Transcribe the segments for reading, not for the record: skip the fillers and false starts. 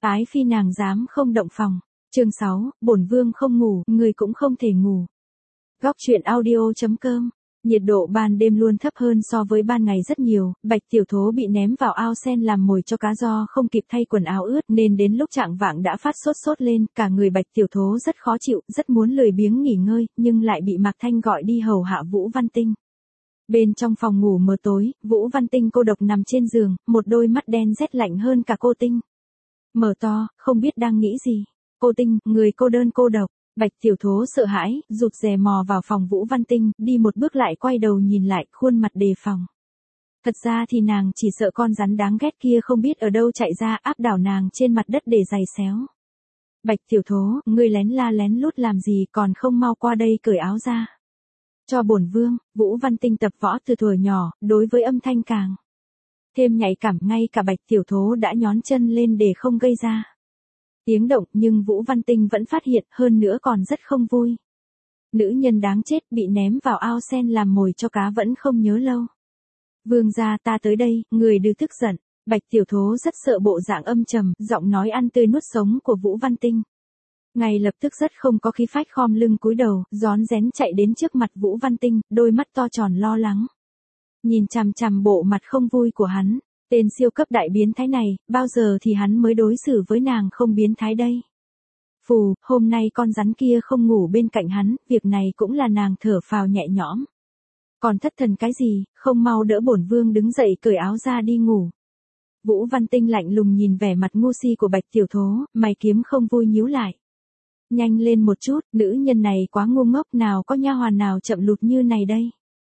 Ái phi nàng dám không động phòng. Chương 6, bổn vương không ngủ, người cũng không thể ngủ. Góc truyện audio.com. Nhiệt độ ban đêm luôn thấp hơn so với ban ngày rất nhiều, Bạch Tiểu Thố bị ném vào ao sen làm mồi cho cá, do không kịp thay quần áo ướt nên đến lúc trạng vạng đã phát sốt lên, cả người Bạch Tiểu Thố rất khó chịu, rất muốn lười biếng nghỉ ngơi, nhưng lại bị Mạc Thanh gọi đi hầu hạ Vũ Văn Tinh. Bên trong phòng ngủ mờ tối, Vũ Văn Tinh cô độc nằm trên giường, một đôi mắt đen rét lạnh hơn cả cô Tinh. Mở to, không biết đang nghĩ gì. Cô Tinh, người cô đơn cô độc. Bạch Tiểu Thố sợ hãi, rụt rè mò vào phòng Vũ Văn Tinh, đi một bước lại quay đầu nhìn lại, khuôn mặt đề phòng. Thật ra thì nàng chỉ sợ con rắn đáng ghét kia không biết ở đâu chạy ra áp đảo nàng trên mặt đất để giày xéo. Bạch Tiểu Thố, ngươi lén la lén lút làm gì, còn không mau qua đây cởi áo ra. Cho bổn vương. Vũ Văn Tinh tập võ từ thuở nhỏ, đối với âm thanh càng thêm nhạy cảm, ngay cả Bạch Tiểu Thố đã nhón chân lên để không gây ra tiếng động, nhưng Vũ Văn Tinh vẫn phát hiện, hơn nữa còn rất không vui. Nữ nhân đáng chết bị ném vào ao sen làm mồi cho cá vẫn không nhớ lâu. Vương gia, ta tới đây, người đừng tức giận. Bạch Tiểu Thố rất sợ bộ dạng âm trầm, giọng nói ăn tươi nuốt sống của Vũ Văn Tinh. Ngay lập tức rất không có khí phách khom lưng cúi đầu, rón rén chạy đến trước mặt Vũ Văn Tinh, đôi mắt to tròn lo lắng. Nhìn chằm chằm bộ mặt không vui của hắn. Tên siêu cấp đại biến thái này, bao giờ thì hắn mới đối xử với nàng không biến thái đây? Phù, hôm nay con rắn kia không ngủ bên cạnh hắn, việc này cũng là nàng thở phào nhẹ nhõm. Còn thất thần cái gì, không mau đỡ bổn vương đứng dậy cởi áo ra đi ngủ. Vũ Văn Tinh lạnh lùng nhìn vẻ mặt ngu si của Bạch Tiểu Thố, mày kiếm không vui nhíu lại. Nhanh lên một chút, nữ nhân này quá ngu ngốc, nào có nha hoàn nào chậm lụt như này đây.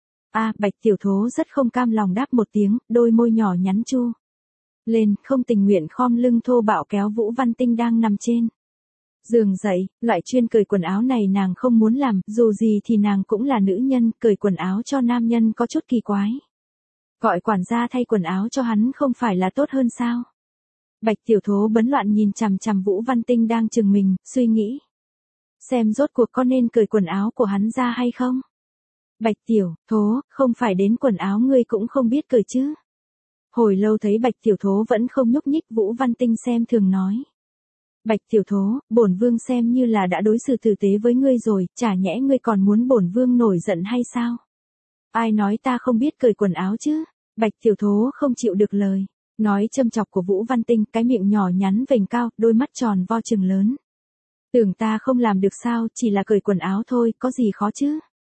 Bạch Tiểu Thố rất không cam lòng đáp một tiếng, đôi môi nhỏ nhắn chu lên, không tình nguyện khom lưng thô bạo kéo Vũ Văn Tinh đang nằm trên giường dậy. Loại chuyên cởi quần áo này nàng không muốn làm, dù gì thì nàng cũng là nữ nhân, cởi quần áo cho nam nhân có chút kỳ quái. Gọi quản gia thay quần áo cho hắn không phải là tốt hơn sao? Bạch Tiểu Thố bấn loạn nhìn chằm chằm Vũ Văn Tinh đang chừng mình, suy nghĩ xem rốt cuộc có nên cởi quần áo của hắn ra hay không. Bạch Tiểu Thố, không phải đến quần áo ngươi cũng không biết cởi chứ? Hồi lâu thấy Bạch Tiểu Thố vẫn không nhúc nhích, Vũ Văn Tinh xem thường nói. Bạch Tiểu Thố, bổn vương xem như là đã đối xử tử tế với ngươi rồi, chả nhẽ ngươi còn muốn bổn vương nổi giận hay sao? Ai nói ta không biết cởi quần áo chứ? Bạch Tiểu Thố không chịu được lời nói châm chọc của Vũ Văn Tinh, cái miệng nhỏ nhắn vểnh cao, đôi mắt tròn vo trừng lớn. Tưởng ta không làm được sao, chỉ là cởi quần áo thôi, có gì khó chứ?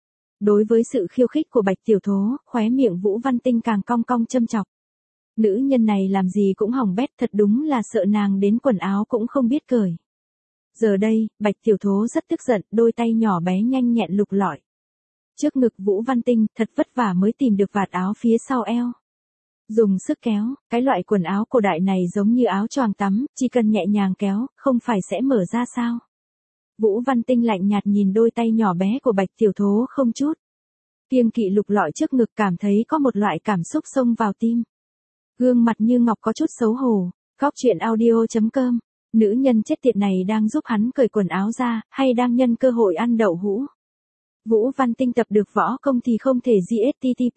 Đối với sự khiêu khích của Bạch Tiểu Thố, khóe miệng Vũ Văn Tinh càng cong cong châm chọc. Nữ nhân này làm gì cũng hỏng bét, thật đúng là sợ nàng đến quần áo cũng không biết cởi. Giờ đây, Bạch Tiểu Thố rất tức giận, đôi tay nhỏ bé nhanh nhẹn lục lọi trước ngực Vũ Văn Tinh, thật vất vả mới tìm được vạt áo phía sau eo. Dùng sức kéo, cái loại quần áo cổ đại này giống như áo choàng tắm, chỉ cần nhẹ nhàng kéo, không phải sẽ mở ra sao? Vũ Văn Tinh lạnh nhạt nhìn đôi tay nhỏ bé của Bạch Tiểu Thố không chút kiêng kỵ lục lọi trước ngực, cảm thấy có một loại cảm xúc xông vào tim. Gương mặt như ngọc có chút xấu hổ. Góc truyện audio.com. Nữ nhân chết tiệt này đang giúp hắn cởi quần áo ra, hay đang nhân cơ hội ăn đậu hũ? Vũ Văn Tinh tập được võ công thì không thể GSTTP.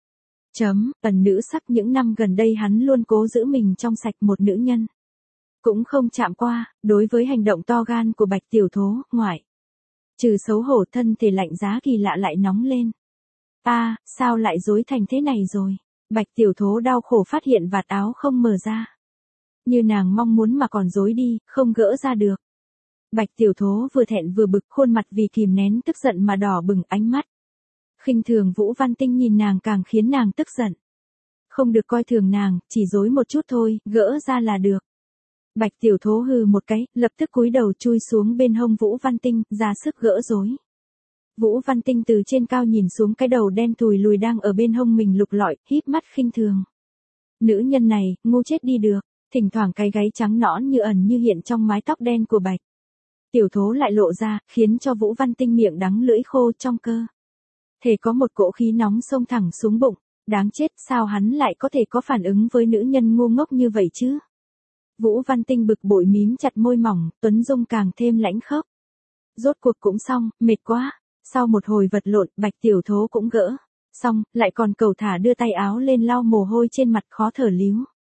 Ẩn nữ sắc, những năm gần đây hắn luôn cố giữ mình trong sạch, một nữ nhân cũng không chạm qua. Đối với hành động to gan của Bạch Tiểu Thố, ngoại trừ xấu hổ, thân thể lạnh giá kỳ lạ lại nóng lên. Sao lại rối thành thế này rồi? Bạch Tiểu Thố đau khổ phát hiện vạt áo không mở ra như nàng mong muốn mà còn rối đi, không gỡ ra được. Bạch Tiểu Thố vừa thẹn vừa bực, khuôn mặt vì kìm nén tức giận mà đỏ bừng, ánh mắt khinh thường Vũ Văn Tinh nhìn nàng càng khiến nàng tức giận. Không được coi thường nàng, chỉ rối một chút thôi, gỡ ra là được. Bạch Tiểu Thố hừ một cái, lập tức cúi đầu chui xuống bên hông Vũ Văn Tinh, ra sức gỡ rối. Vũ Văn Tinh từ trên cao nhìn xuống cái đầu đen thùi lùi đang ở bên hông mình, lục lọi, híp mắt khinh thường. Nữ nhân này, ngu chết đi được. Thỉnh thoảng cái gáy trắng nõn như ẩn như hiện trong mái tóc đen của Bạch Tiểu Thố lại lộ ra, khiến cho Vũ Văn Tinh miệng đắng lưỡi khô, trong cơ thể có một cỗ khí nóng xông thẳng xuống bụng. Đáng chết, sao hắn lại có thể có phản ứng với nữ nhân ngu ngốc như vậy chứ? Vũ Văn Tinh bực bội mím chặt môi mỏng, Tuấn Dung càng thêm lãnh khốc. Rốt cuộc cũng xong, mệt quá. Sau một hồi vật lộn, Bạch Tiểu Thố cũng gỡ xong, lại còn cầu thả đưa tay áo lên lau mồ hôi trên mặt, khó thở líu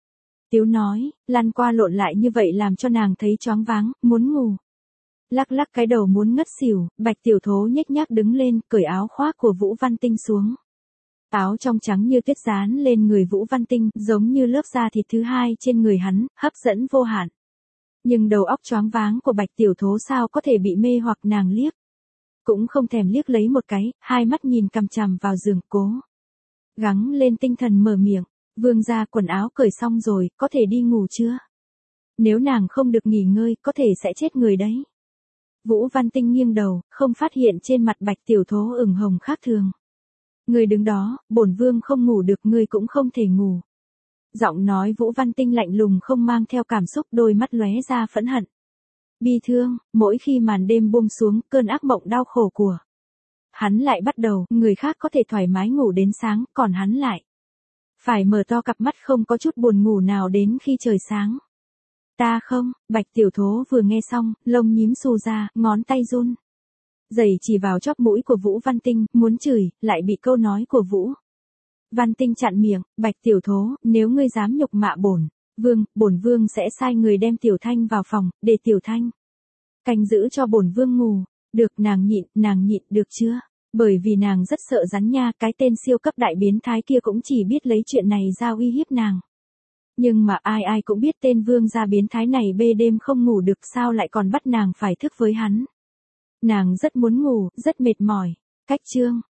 Tiếu nói, lăn qua lộn lại như vậy làm cho nàng thấy choáng váng, muốn ngủ. Lắc lắc cái đầu muốn ngất xỉu, Bạch Tiểu Thố nhếch nhác đứng lên, cởi áo khoác của Vũ Văn Tinh xuống. Áo trong trắng như tuyết dán lên người Vũ Văn Tinh, giống như lớp da thịt thứ hai trên người hắn, hấp dẫn vô hạn. Nhưng đầu óc choáng váng của Bạch Tiểu Thố sao có thể bị mê hoặc nàng liếc. Cũng không thèm liếc lấy một cái, hai mắt nhìn cằm chằm vào giường cố. Gắng lên tinh thần mở miệng, vương gia quần áo cởi xong rồi, có thể đi ngủ chưa? Nếu nàng không được nghỉ ngơi, có thể sẽ chết người đấy. Vũ Văn Tinh nghiêng đầu, không phát hiện trên mặt Bạch Tiểu Thố ửng hồng khác thường. Ngươi đứng đó, bổn vương không ngủ được, ngươi cũng không thể ngủ. Giọng nói Vũ Văn Tinh lạnh lùng không mang theo cảm xúc, đôi mắt lóe ra phẫn hận. Bi thương, mỗi khi màn đêm buông xuống, cơn ác mộng đau khổ của hắn lại bắt đầu, người khác có thể thoải mái ngủ đến sáng, còn hắn lại phải mở to cặp mắt không có chút buồn ngủ nào đến khi trời sáng. Ta không, Bạch Tiểu Thố vừa nghe xong, lông nhím xù ra, ngón tay run rẩy chỉ vào chóp mũi của Vũ Văn Tinh, muốn chửi, lại bị câu nói của Vũ Văn Tinh chặn miệng. Bạch Tiểu Thố, nếu ngươi dám nhục mạ bổn vương sẽ sai người đem Tiểu Thanh vào phòng, để Tiểu Thanh canh giữ cho bổn vương ngủ. Được, nàng nhịn, được chưa? Bởi vì nàng rất sợ rắn nha, cái tên siêu cấp đại biến thái kia cũng chỉ biết lấy chuyện này ra uy hiếp nàng. Nhưng mà ai cũng biết tên vương gia biến thái này bê đêm không ngủ được, sao lại còn bắt nàng phải thức với hắn. Nàng rất muốn ngủ, rất mệt mỏi. Cách chương